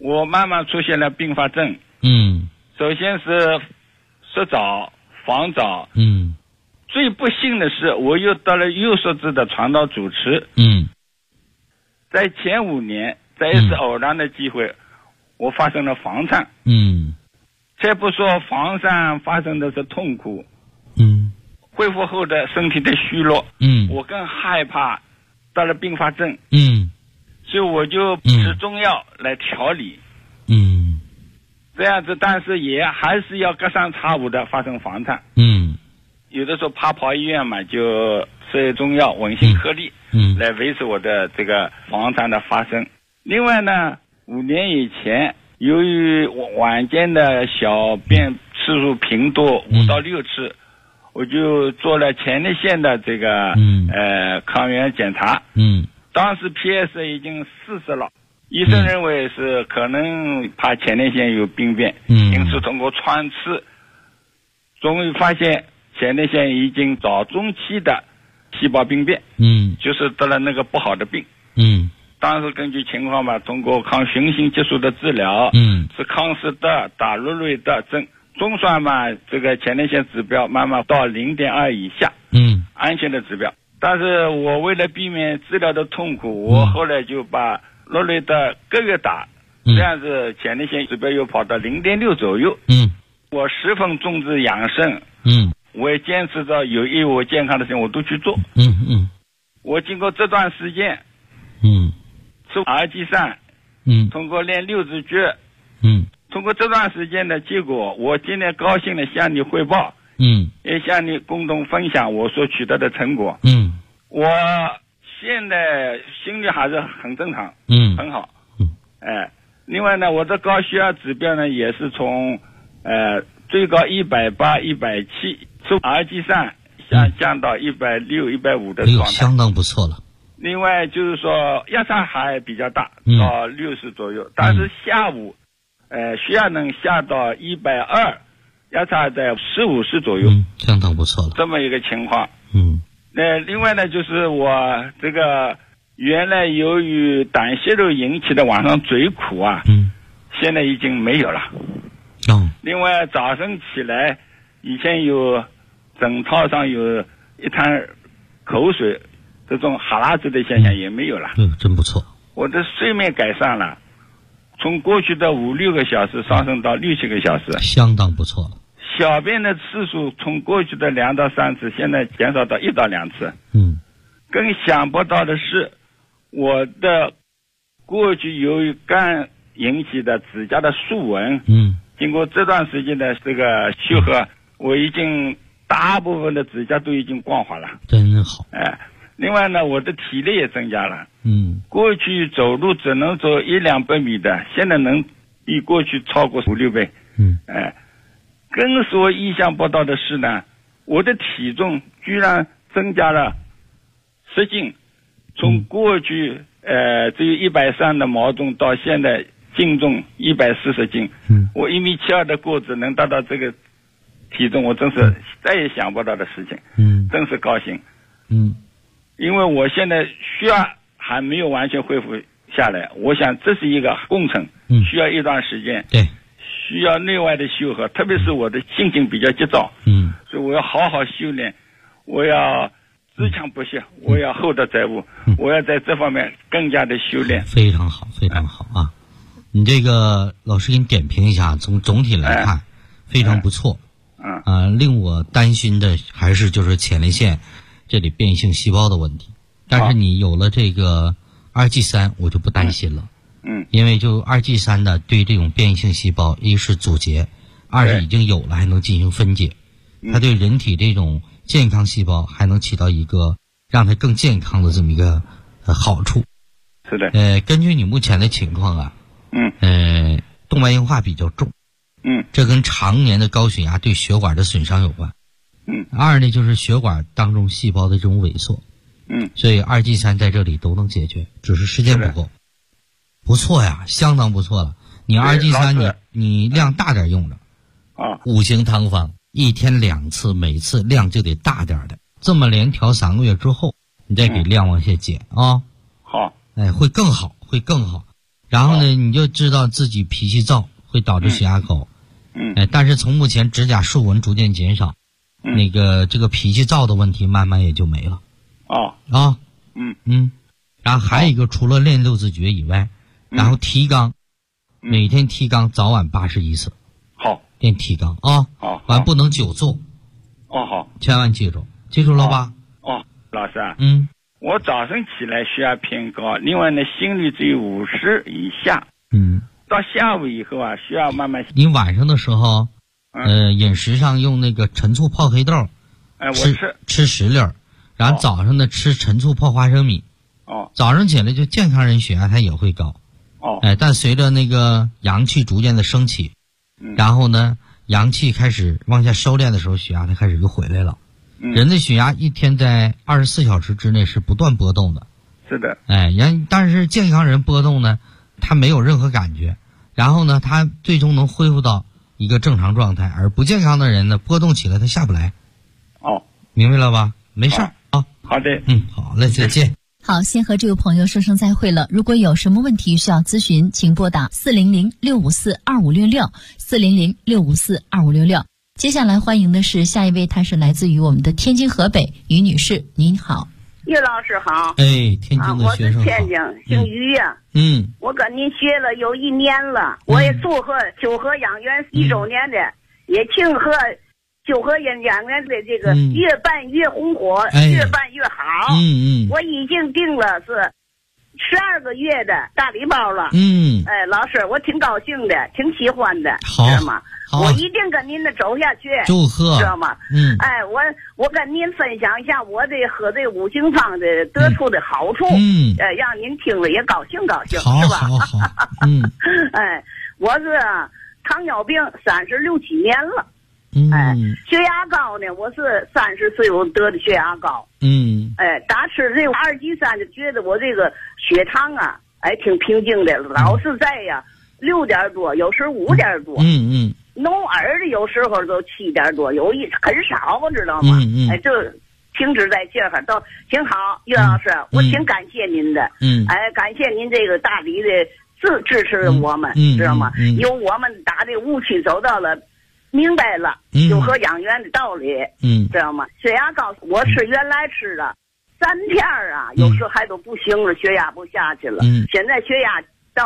我慢慢出现了并发症。首先是湿早、房早。最不幸的是，我又得了右宿子的肠道阻滞。在前5年，在一次偶然的机会，我发生了房颤。且不说房颤发生的是痛苦，恢复后的身体的虚弱，我更害怕得了并发症。所以我就吃中药来调理。这样子，但是也还是要隔三差五的发生房颤。有的时候怕跑医院嘛，就吃中药稳性颗粒，来维持我的这个房颤的发生。另外呢，5年以前，由于晚间的小便次数频多，5到6次，我就做了前列腺的这个抗原检查。当时 PS 已经40了。医生认为是可能怕前列腺有病变，因此通过穿刺，终于发现前列腺已经早中期的细胞病变，就是得了那个不好的病。当时根据情况吧，通过抗循行激素的治疗，是康斯德、达洛瑞德症，中算嘛，这个前列腺指标慢慢到0.2以下，安全的指标。但是我为了避免治疗的痛苦，我后来就把洛瑞德个月打，这样子前列腺指标又跑到0.6左右。我十分重视养生，我也坚持着有益我健康的事情我都去做。我经过这段时间，吃阿基散，通过练6字诀，通过这段时间的结果，我今天高兴的向你汇报，也向你共同分享我所取得的成果。我现在心率还是很正常，很好。另外呢，我的高血压指标呢也是从最高180、170，吃阿基散降到160、150的状态， 相当不错了。 另外就是说压差还比较大，到60左右，但是下午血压能下到120，压差在40左右， 相当不错了。 这么一个情况。另外呢，就是我这个原来由于胆泄肉引起的晚上嘴苦啊，现在已经没有了。另外早晨起来，以前有枕套上有一滩口水，这种哈喇子的现象也没有了。 真不错。 我的睡眠改善了，从过去的5、6个小时上升到6、7个小时， 相当不错了。 小便的次数从过去的2到3次，现在减少到1到2次。更想不到的是，我的过去由于肝引起的指甲的竖纹，经过这段时间的这个修合，我已经大部分的指甲都已经光滑了， 真好。 另外呢，我的体力也增加了。过去走路只能走100-200米的，现在能比过去超过5-6倍。更是我意想不到的是呢，我的体重居然增加了10斤，从过去只有130的毛重到现在净重140斤。我1.72米的个子能达到这个体重，我真是再也想不到的事情。真是高兴。因为我现在血压还没有完全恢复下来，我想这是一个工程，需要一段时间。 对。 需要内外的修合，特别是我的心情比较急躁，所以我要好好修炼，我要自强不息，我要厚德载物，我要在这方面更加的修炼。 非常好，非常好啊！你这个老师给你点评一下，从总体来看，非常不错。令我担心的还是就是前列腺这里变异性细胞的问题，但是你有了这个2G3，我就不担心了。因为就2G3的对这种变异性细胞，一是阻截，二是已经有了还能进行分解，它对人体这种健康细胞还能起到一个让它更健康的这么一个好处。 是的。 根据你目前的情况啊，动脉硬化比较重，这跟常年的高血压对血管的损伤有关。二呢就是血管当中细胞的这种萎缩。所以2G3在这里都能解决，只是时间不够。不错呀，相当不错了。你2G3你量大点用着，5行汤方1天2次，每次量就得大点的，这么连调3个月之后，你再给量往下减啊。 好。 会更好，会更好。 然后呢，你就知道自己脾气躁会导致血压高。但是从目前指甲竖纹逐渐减少，这个脾气躁的问题慢慢也就没了。然后还有一个，除了练六字诀以外，然后提肛，每天提肛早晚81次。 好， 练提肛啊。好，完不能久坐。 好， 千万记住了吧？ 老师啊，我早晨起来血压偏高，另外呢心率只有50以下。到下午以后啊，血压慢慢。 你晚上的时候，饮食上用那个陈醋泡黑豆， 我吃10粒，然后早上呢吃陈醋泡花生米。早上起来就健康人血压它也会高。但随着那个阳气逐渐的升起，然后呢阳气开始往下收敛的时候，血压它开始就回来了。人的血压一天在24小时之内是不断波动的。 是的。 但是健康人波动呢，他没有任何感觉，然后呢他最终能恢复到一个正常状态，而不健康的人呢波动起来他下不来。明白了吧？没事啊。 好的。 好嘞，再见。 好，先和这位朋友说声再会了。如果有什么问题需要咨询，请拨打400-654-2566，400-654-2566。接下来欢迎的是下一位，她是来自于我们的天津河北于女士，您好。 于老师好。 天津的学生好。 我是天津，姓于呀。我跟您学了有1年了，我也祝贺九河养元1周年的，也庆贺九河养元的这个越办越红火，越办越好。我已经订了是12个月的大礼包了。老师，我挺高兴的，挺喜欢的，知道吗？我一定跟您的走下去， 祝贺， 知道吗？我跟您分享一下我的喝这五行汤的得出的好处，让您听了也高兴，是吧？ 好。 我是糖尿病36、7年了。血压高呢，我是30岁我得的血压高。打吃这个2级3就觉得我这个血糖啊，挺平静的，老是在呀6点多，有时5点多。弄耳的有时候都7点多，很少，知道吗？就停止在这儿都挺好。于老师，我挺感谢您的。感谢您这个大力的支持我们，知道吗？由我们打这误区走到了。明白了，九河养元的道理，知道吗？血压高，我是原来吃了3片啊，有时候还都不行了，血压不下去了。现在血压到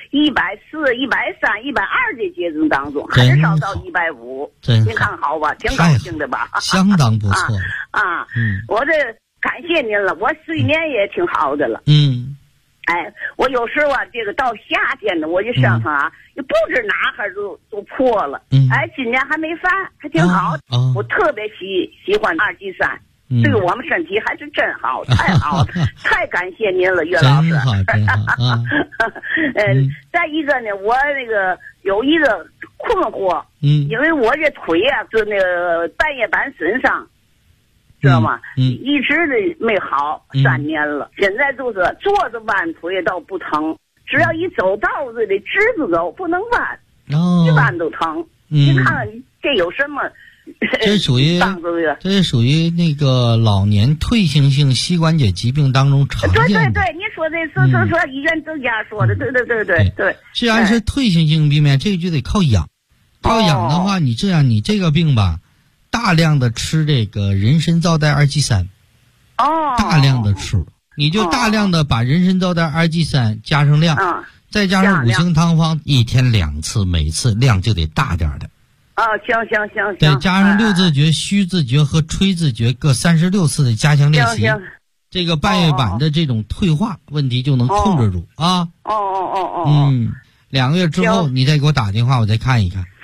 140、130、120的阶段当中，很少到150。您看好吧，挺高兴的吧？ 相当不错我这感谢您了，我睡眠也挺好的了。我有时候这个到夏天呢，我就想也不知哪哈都破了。今年还没犯，还挺好。我特别喜欢2级3，对我们身体还是真好，太好了，太感谢您了，岳老师。 真好。 再一个呢，我那个有一个困惑，因为我这腿是那个半月板损伤。知道吗？一直的没好，3年了。现在就是坐着弯腿倒不疼，只要一走道子得直着走，不能弯，一弯都疼。你看这有什么？ 这属于那个老年退行性膝关节疾病当中常见的。 对，你说的是医院专家说的，对。 既然是退行性病变，这个就得靠养。靠养的话，你这个病吧。大量的吃这个人参皂苷2剂3，大量的吃，你就大量的把人参皂苷2剂3加上量，再加上五行汤方，1天2次，每次量就得大点的。 行。 再加上6字诀、虚字诀和吹字诀各36次的加强练习，这个半月板的这种退化问题就能控制住啊。2个月之后你再给我打电话，我再看一看。